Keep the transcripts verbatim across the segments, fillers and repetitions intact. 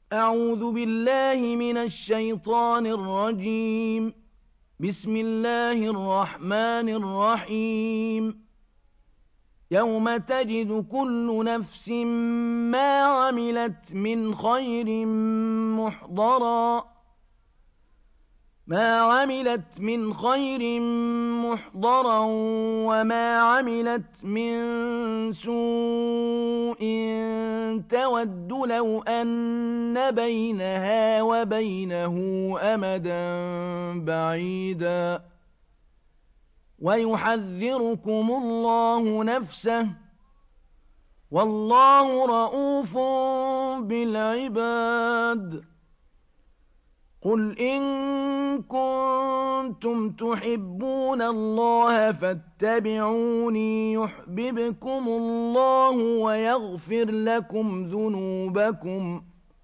أعوذ بالله من الشيطان الرجيم. بسم الله الرحمن الرحيم. يوم تجد كل نفس ما عملت من خير محضرا ما عملت من خير محضرا وما عملت من سوء تود لو أن بينها وبينه أمدا بعيدا ويحذركم الله نفسه والله رءوف بالعباد. قل إن كنتم تحبون الله فاتبعوني يحببكم الله ويغفر لكم ذنوبكم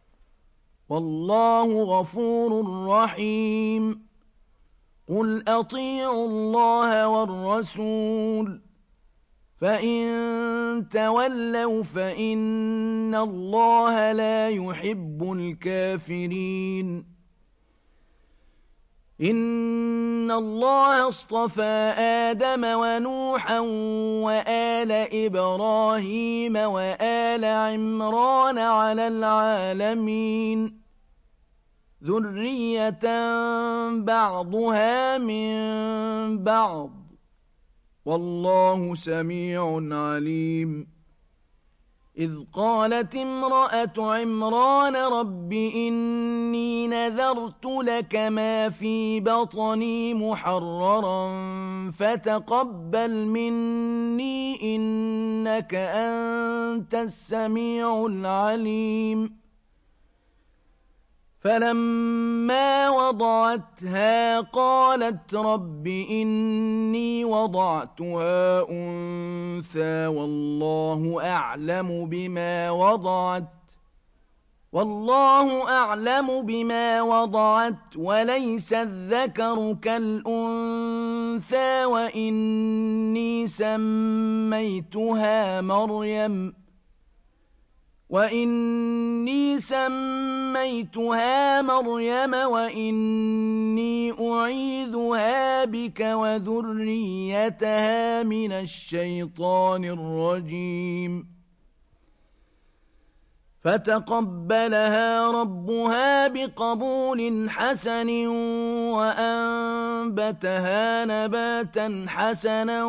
والله غفور رحيم. قل أطيعوا الله والرسول فإن تولوا فإن الله لا يحب الكافرين. إن الله اصطفى آدم ونوحا وآل إبراهيم وآل عمران على العالمين ذرية بعضها من بعض والله سميع عليم. إذ قالت امرأة عمران رب إني نذرت لك ما في بطني محررا فتقبل مني إنك أنت السميع العليم. فلما وضعتها قالت رب إني وضعتها أنثى والله أعلم بما وضعت والله أعلم بما وضعت وليس الذكر كالأنثى وإني سميتها مريم وإني سميتها مريم وإني أعيذها بك وذريتها من الشيطان الرجيم. فتقبلها ربها بقبول حسن وأنبتها نباتا حسنا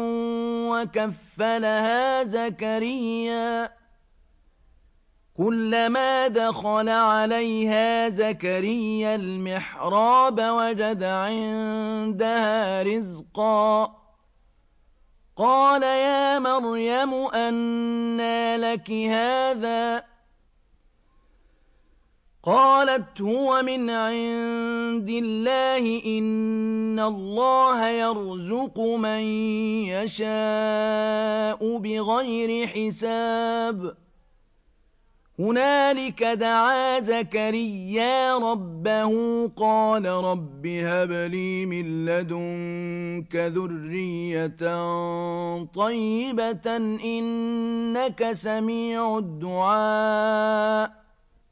وكفلها زكريا كلما دخل عليها زكريا المحراب وجد عندها رزقا قال يا مريم أنى لك هذا قالت هو من عند الله إن الله يرزق من يشاء بغير حساب. هنالك دعا زكريا ربه قال رب هب لي من لدنك ذرية طيبة إنك سميع الدعاء.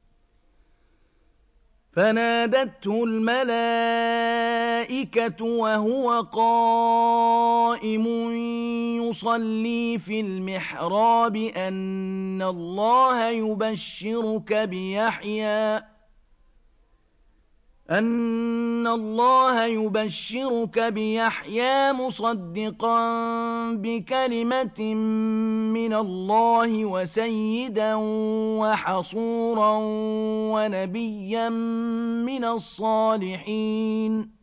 فنادته الملائكة وهو قائم يصلي في المحراب أن الله يبشرك بيحيى أن الله يبشرك بيحيى مصدقا بكلمة من الله وسيدا وحصورا ونبيا من الصالحين.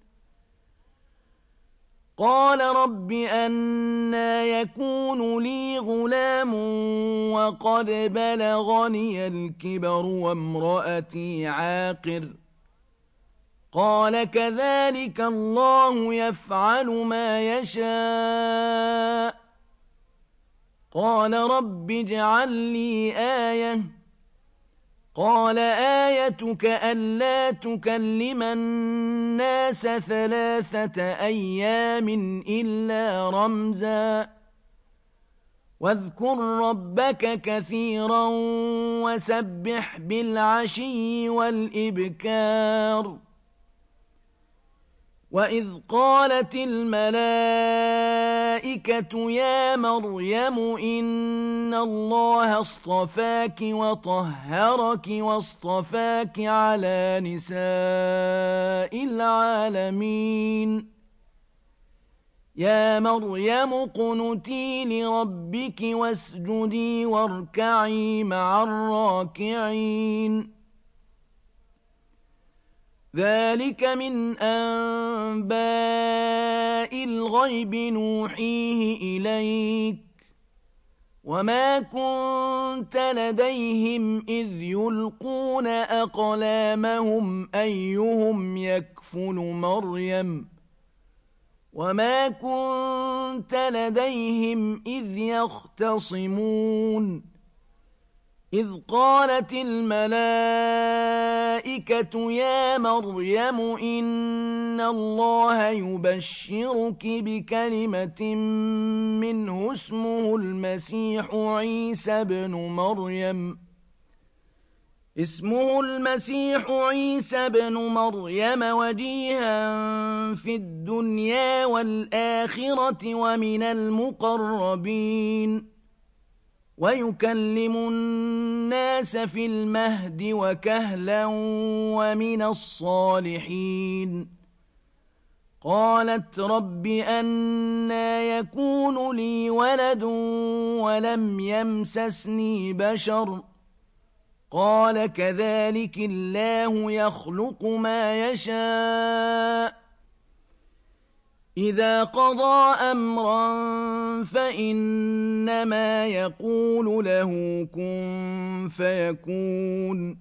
قال رب أنى يكون لي غلام وقد بلغني الكبر وامرأتي عاقر قال كذلك الله يفعل ما يشاء. قال رب اجعل لي آية قال آيتك ألا تكلم الناس ثلاثة أيام إلا رمزا واذكر ربك كثيرا وسبح بالعشي والإبكار وإذ قالت الملائكة يا مريم إن الله اصطفاك وطهرك واصطفاك على نساء العالمين يا مريم اقنتي لربك واسجدي واركعي مع الراكعين ذلك من أنباء الغيب نوحيه إليك وما كنت لديهم إذ يلقون أقلامهم أيهم يكفل مريم وما كنت لديهم إذ يختصمون إذ قالت الملائكة يا مريم إن الله يبشرك بكلمة منه اسمه المسيح عيسى بن مريم اسمه المسيح عيسى بن مريم وجيها في الدنيا والآخرة ومن المقربين ويكلم الناس في المهد وكهلا ومن الصالحين قالت رب أنى يكون لي ولد ولم يمسسني بشر قال كذلك الله يخلق ما يشاء إذا قضى أمرا فإنما يقول له كن فيكون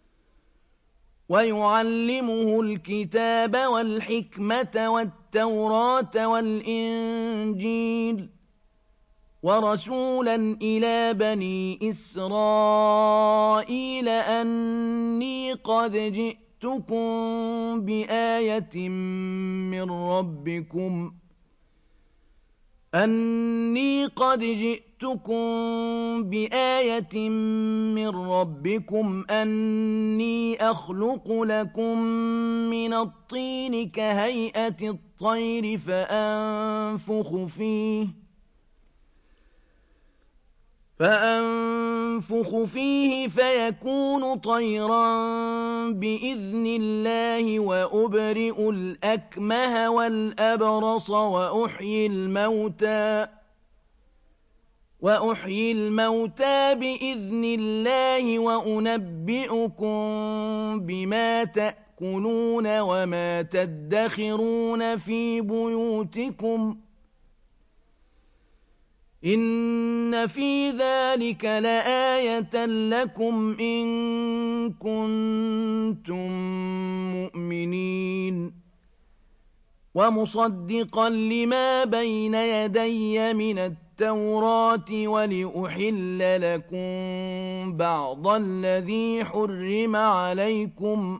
ويعلمه الكتاب والحكمة والتوراة والإنجيل ورسولا إلى بني إسرائيل أني قد جئتكم بآية من ربكم أني قد جئتكم بآية من ربكم أني أخلق لكم من الطين كهيئة الطير فأنفخ فيه فأنفخ فيه فيكون طيرا بإذن الله وأبرئ الأكمه والأبرص وأحيي الموتى وأحيي الموتى بإذن الله وأنبئكم بما تأكلون وما تدخرون في بيوتكم إن في ذلك لآية لكم إن كنتم مؤمنين ومصدقا لما بين يدي من التوراة ولأحل لكم بعض الذي حرم عليكم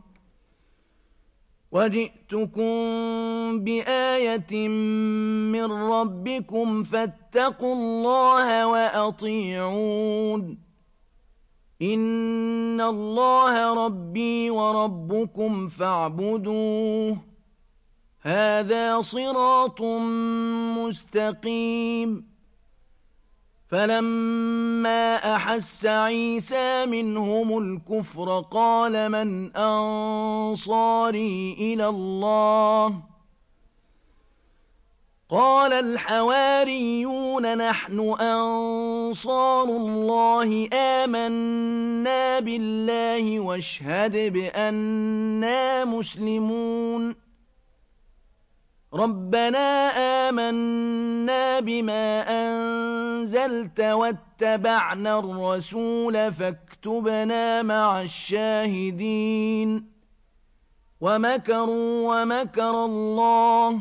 وجئتكم بآية من ربكم فاتقوا الله وأطيعون إن الله ربي وربكم فاعبدوه هذا صراط مستقيم فلما أحس عيسى منهم الكفر قال من أنصاري إلى الله قال الحواريون نحن أنصار الله آمنا بالله واشهد بأننا مسلمون ربنا آمنا بما أنزلت واتبعنا الرسول فاكتبنا مع الشاهدين ومكروا ومكر الله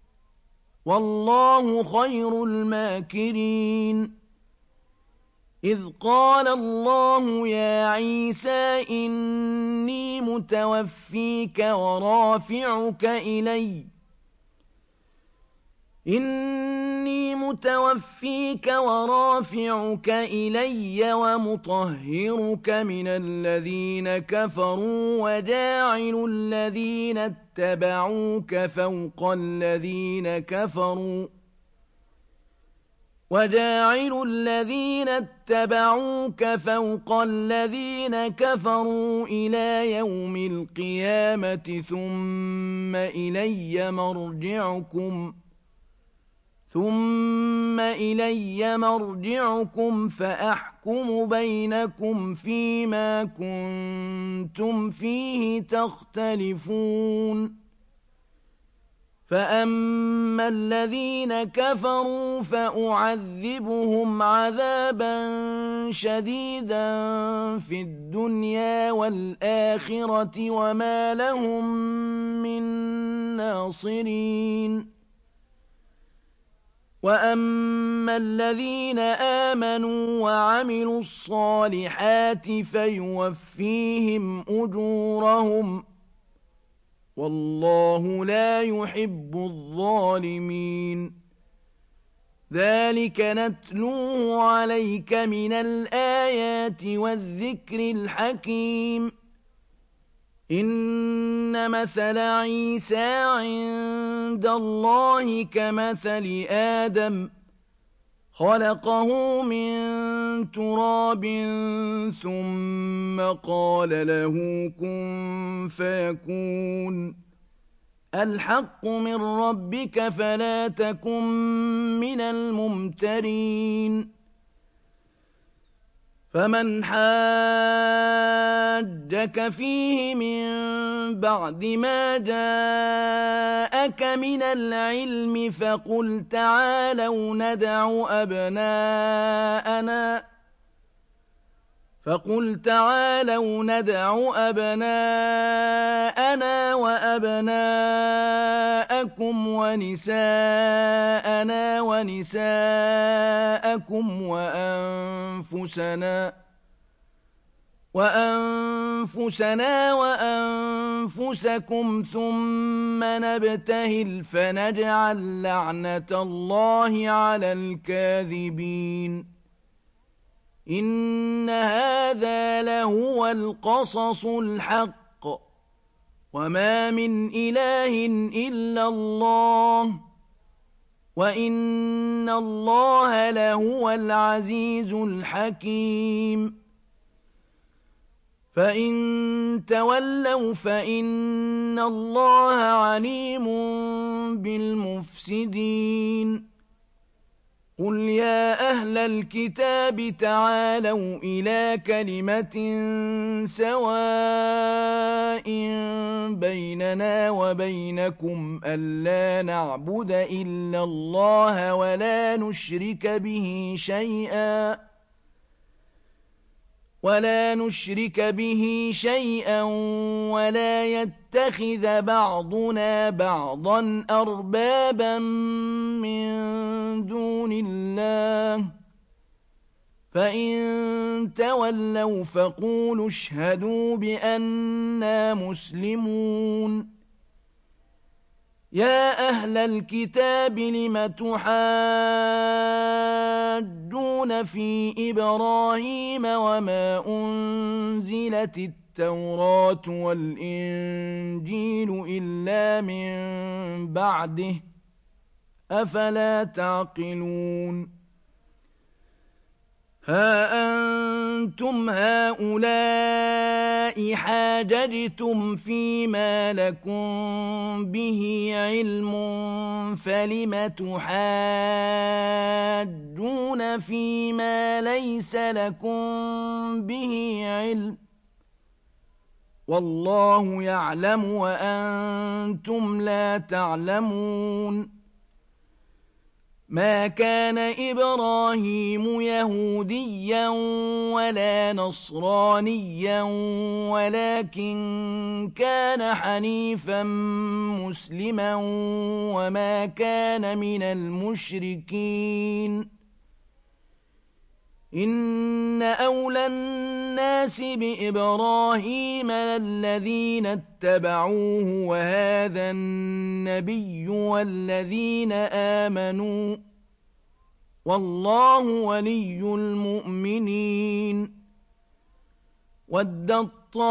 والله خير الماكرين إذ قال الله يا عيسى إني متوفيك ورافعك إلي إني متوفيك ورافعك إلي ومطهرك من الذين كفروا وجاعل الذين اتبعوك فوق الذين كفروا وجاعل الذين اتبعوك فوق الذين كفروا إلى يوم القيامة ثم إلي مرجعكم ثم إلي مرجعكم فأحكم بينكم فيما كنتم فيه تختلفون فأما الذين كفروا فأعذبهم عذابا شديدا في الدنيا والآخرة وما لهم من ناصرين وأما الذين آمنوا وعملوا الصالحات فيوفيهم أجورهم والله لا يحب الظالمين ذلك نتلوه عليك من الآيات والذكر الحكيم إن مثل عيسى عند الله كمثل آدم خلقه من تراب ثم قال له كن فيكون الحق من ربك فلا تكن من الممترين فمن حاجك فيه من بعد ما جاءك من العلم فقل تعالوا ندع أبناءنا فقل تعالوا ندع أبناءنا وأبناءكم ونساءنا ونساءكم وأنفسنا وأنفسنا وأنفسكم ثم نبتهل فنجعل لعنة الله على الكاذبين إن هذا لهو القصص الحق وما من إله إلا الله وإن الله لهو العزيز الحكيم فإن تولوا فإن الله عليم بالمفسدين قل يا أهل الكتاب تعالوا إلى كلمة سواء بيننا وبينكم ألا نعبد إلا الله ولا نشرك به شيئا ولا نشرك به شيئا ولا يتخذ بعضنا بعضا أربابا من دون الله فإن تولوا فقولوا اشهدوا بأننا مسلمون يا أهل الكتاب لم تحاجون في إبراهيم وما أنزلت التوراة والإنجيل إلا من بعده أفلا تعقلون ها أنتم هؤلاء حاججتم فيما لكم به علم فلم تحاجون فيما ليس لكم به علم والله يعلم وأنتم لا تعلمون ما كان إبراهيم يهوديا ولا نصرانيا ولكن كان حنيفا مسلما وما كان من المشركين إن أولى الناس بإبراهيم للذين اتبعوه وهذا النبي والذين آمنوا والله ولي المؤمنين ودت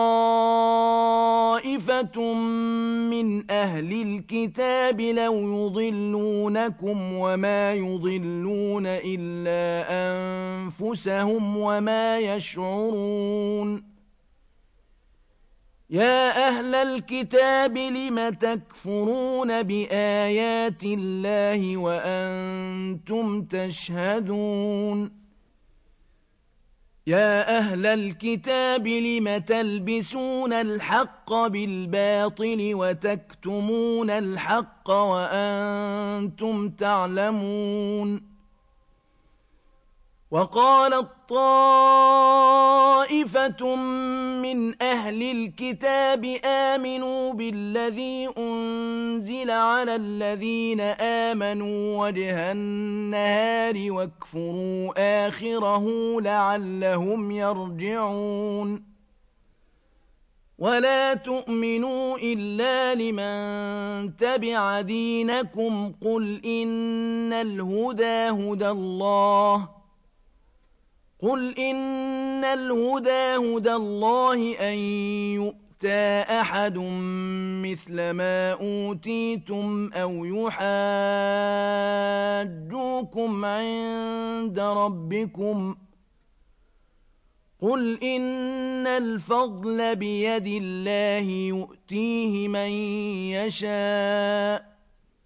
طائفة من أهل الكتاب لو يضلونكم وما يضلون إلا أنفسهم وما يشعرون يا أهل الكتاب لم تكفرون بآيات الله وأنتم تشهدون يا أهل الكتاب لم تلبسون الحق بالباطل وتكتمون الحق وأنتم تعلمون وقالت طائفة من أهل الكتاب آمنوا بالذي أنزل على الذين آمنوا وجه النهار واكفروا آخره لعلهم يرجعون ولا تؤمنوا إلا لمن تبع دينكم قل إن الهدى هدى الله قل إن الهدى هدى الله أن يؤتى أحد مثل ما أوتيتم أو يحاجوكم عند ربكم قل إن الفضل بيد الله يؤتيه من يشاء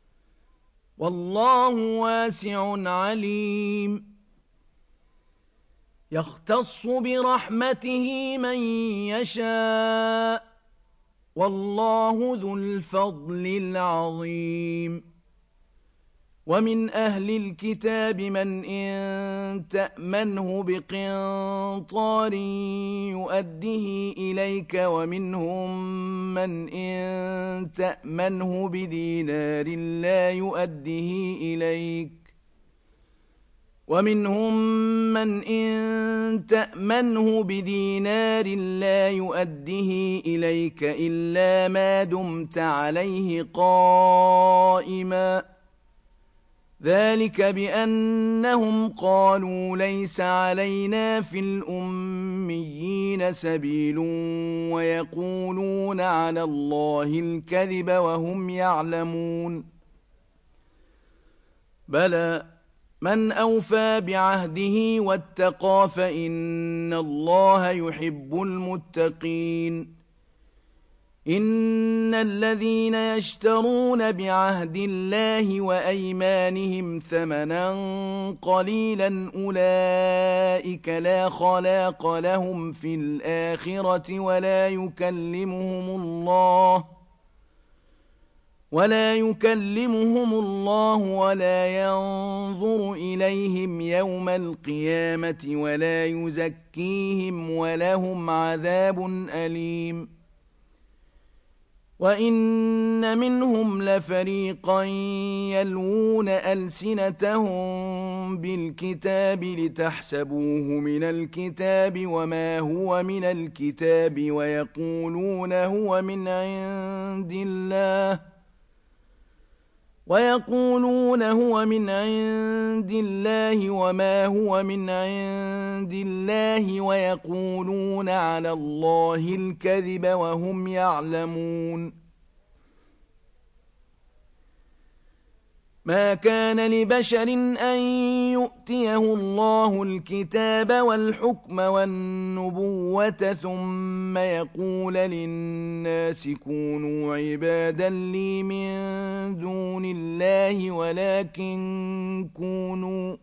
والله واسع عليم يختص برحمته من يشاء والله ذو الفضل العظيم ومن أهل الكتاب من إن تأمنه بقنطار يؤده إليك ومنهم من إن تأمنه بدينار لا يؤده إليك ومنهم من إن تأمنه بدينار لا يؤده إليك إلا ما دمت عليه قائما ذلك بأنهم قالوا ليس علينا في الأميين سبيل ويقولون على الله الكذب وهم يعلمون بلى من أوفى بعهده واتقى فإن الله يحب المتقين إن الذين يشترون بعهد الله وأيمانهم ثمنا قليلا أولئك لا خلاق لهم في الآخرة ولا يكلمهم الله ولا يكلمهم الله ولا ينظر إليهم يوم القيامة ولا يزكيهم ولهم عذاب أليم وإن منهم لفريقا يلوون ألسنتهم بالكتاب لتحسبوه من الكتاب وما هو من الكتاب ويقولون هو من عند الله ويقولون هو من عند الله وما هو من عند الله ويقولون على الله الكذب وهم يعلمون ما كان لبشر أن يؤتيه الله الكتاب والحكم والنبوة ثم يقول للناس كونوا عبادا لي من دون الله ولكن كونوا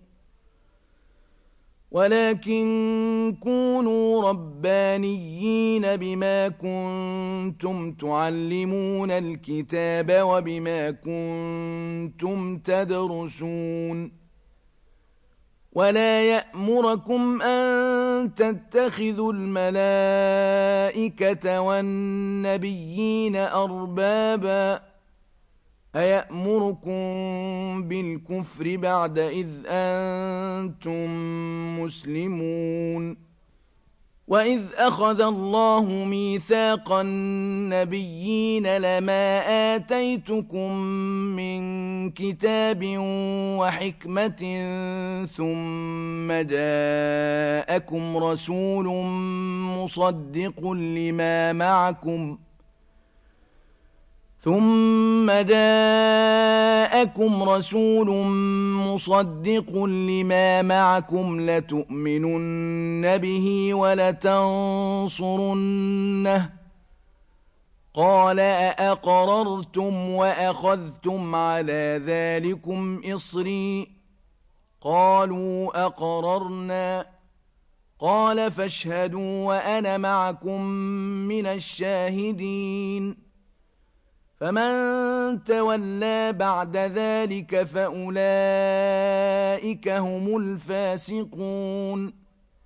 ولكن كونوا ربانيين بما كنتم تعلمون الكتاب وبما كنتم تدرسون ولا يأمركم أن تتخذوا الملائكة والنبيين أربابا أيأمركم بالكفر بعد إذ أنتم مسلمون وإذ أخذ الله ميثاق النبيين لما آتيتكم من كتاب وحكمة ثم جاءكم رسول مصدق لما معكم ثم جاءكم رسول مصدق لما معكم لتؤمنن به ولتنصرنه قال أأقررتم وأخذتم على ذلكم إصري قالوا أقررنا قال فاشهدوا وأنا معكم من الشاهدين فمن تولى بعد ذلك فأولئك هم الفاسقون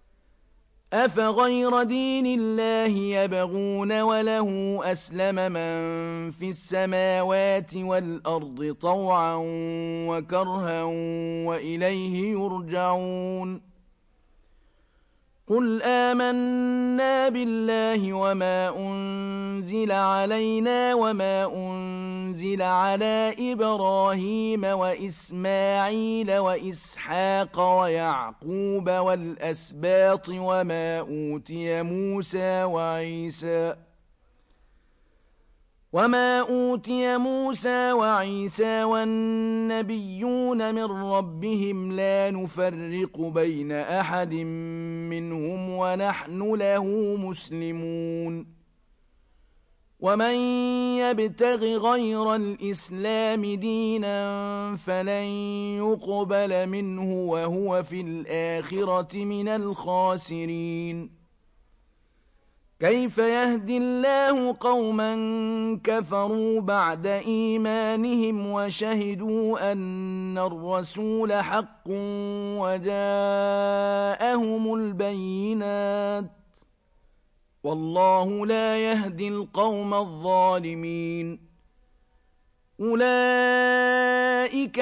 أفغير دين الله يبغون وله أسلم من في السماوات والأرض طوعا وكرها وإليه يرجعون قل آمنا بالله وما أنزل علينا وما أنزل على إبراهيم وإسماعيل وإسحاق ويعقوب والأسباط وما أوتي موسى وعيسى وما أوتي موسى وعيسى والنبيون من ربهم لا نفرق بين أحد منهم ونحن له مسلمون ومن يبتغ غير الإسلام دينا فلن يقبل منه وهو في الآخرة من الخاسرين كيف يهدي الله قوما كفروا بعد إيمانهم وشهدوا أن الرسول حق وجاءهم البينات والله لا يهدي القوم الظالمين أولئك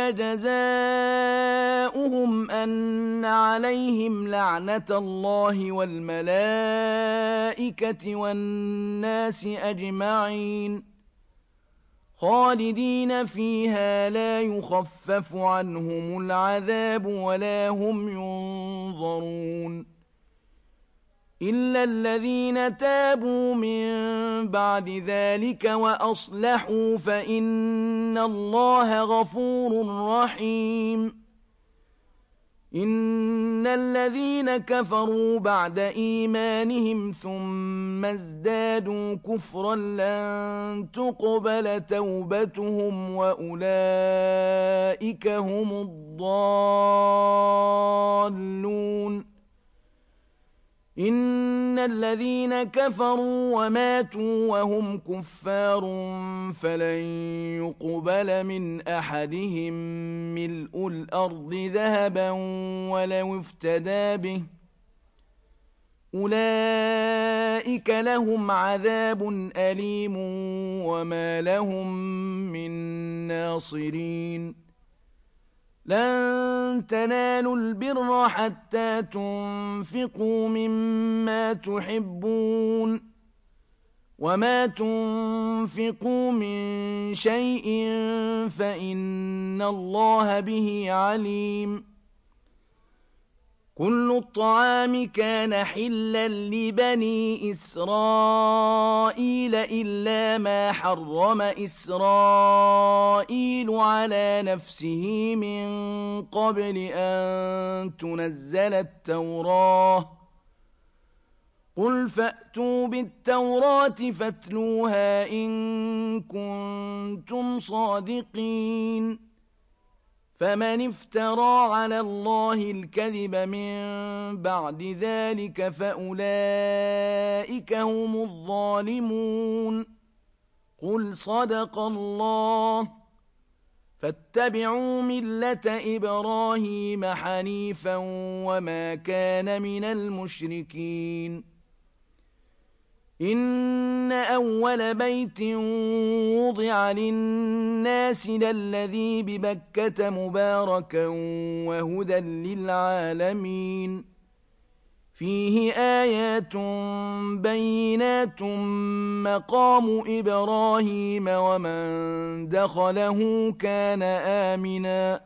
جزاؤهم أن عليهم لعنة الله والملائكة والناس أجمعين خالدين فيها لا يخفف عنهم العذاب ولا هم ينظرون إلا الذين تابوا من بعد ذلك وأصلحوا فإن الله غفور رحيم إن الذين كفروا بعد إيمانهم ثم ازدادوا كفرا لن تقبل توبتهم وأولئك هم الضالون إن الذين كفروا وماتوا وهم كفار فلن يقبل من أحدهم ملء الأرض ذهبا ولو افتدى به أولئك لهم عذاب أليم وما لهم من ناصرين لن تنالوا البر حتى تنفقوا مما تحبون وما تنفقوا من شيء فإن الله به عليم كل الطعام كان حلا لبني إسرائيل إلا ما حرم إسرائيل على نفسه من قبل أن تنزل التوراة قل فأتوا بالتوراة فاتلوها إن كنتم صادقين فمن افترى على الله الكذب من بعد ذلك فأولئك هم الظالمون قل صدق الله فاتبعوا ملة إبراهيم حنيفا وما كان من المشركين إن أول بيت وضع للناس للذي ببكة مباركا وهدى للعالمين فيه آيات بينات مقام إبراهيم ومن دخله كان آمنا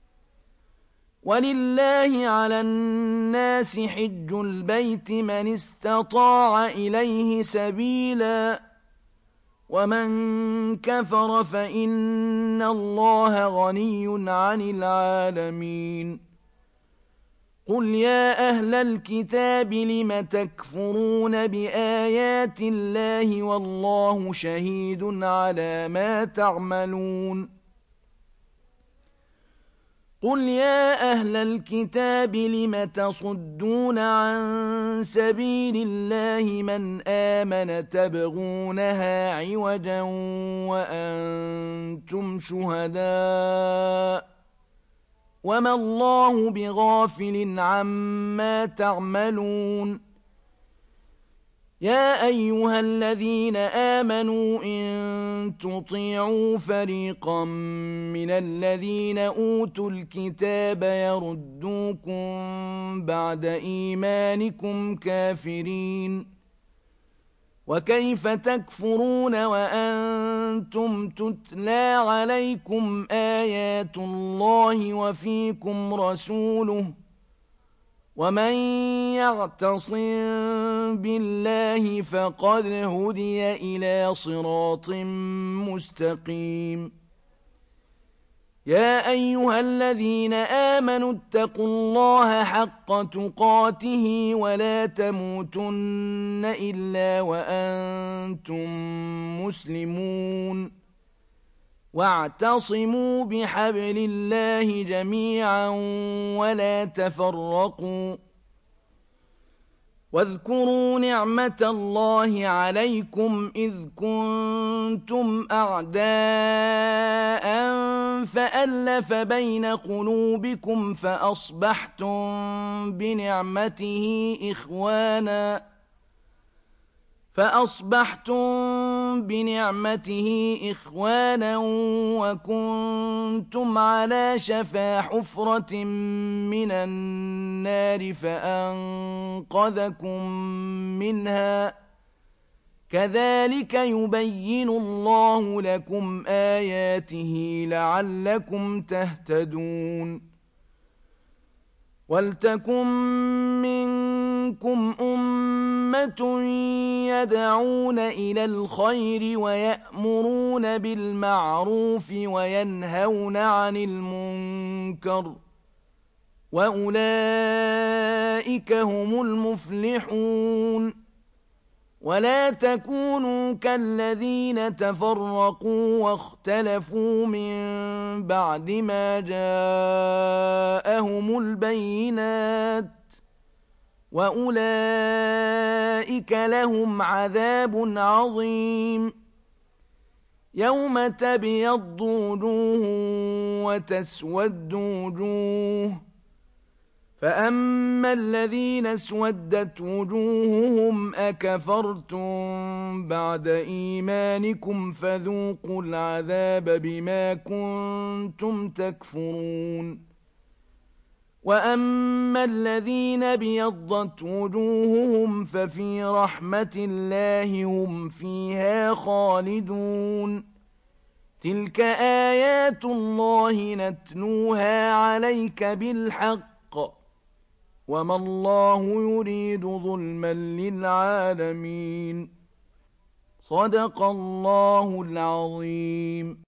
ولله على الناس حج البيت من استطاع إليه سبيلا ومن كفر فإن الله غني عن العالمين قل يا أهل الكتاب لم تكفرون بآيات الله والله شهيد على ما تعملون قل يا أهل الكتاب لم تصدون عن سبيل الله من آمن تبغونها عوجا وأنتم شهداء وما الله بغافل عما تعملون يا أيها الذين آمنوا إن تطيعوا فريقا من الذين أوتوا الكتاب يردوكم بعد إيمانكم كافرين وكيف تكفرون وأنتم تتلى عليكم آيات الله وفيكم رسوله ومن يعتصم بالله فقد هدي إلى صراط مستقيم يا أيها الذين آمنوا اتقوا الله حق تقاته ولا تموتن إلا وأنتم مسلمون واعتصموا بحبل الله جميعا ولا تفرقوا واذكروا نعمة الله عليكم إذ كنتم أعداء فألف بين قلوبكم فأصبحتم بنعمته إخوانا فأصبحتم بنعمته إخوانا وكنتم على شفا حفرة من النار فأنقذكم منها كذلك يبين الله لكم آياته لعلكم تهتدون ولتكن منكم أمة يدعون إلى الخير ويأمرون بالمعروف وينهون عن المنكر وأولئك هم المفلحون ولا تكونوا كالذين تفرقوا واختلفوا من بعد ما جاءهم البينات وأولئك لهم عذاب عظيم يوم تبيض وجوه وتسود وجوه فأما الذين اسودت وجوههم أكفرتم بعد إيمانكم فذوقوا العذاب بما كنتم تكفرون وأما الذين ابيضت وجوههم ففي رحمة الله هم فيها خالدون تلك آيات الله نتلوها عليك بالحق وما الله يريد ظلما للعالمين صدق الله العظيم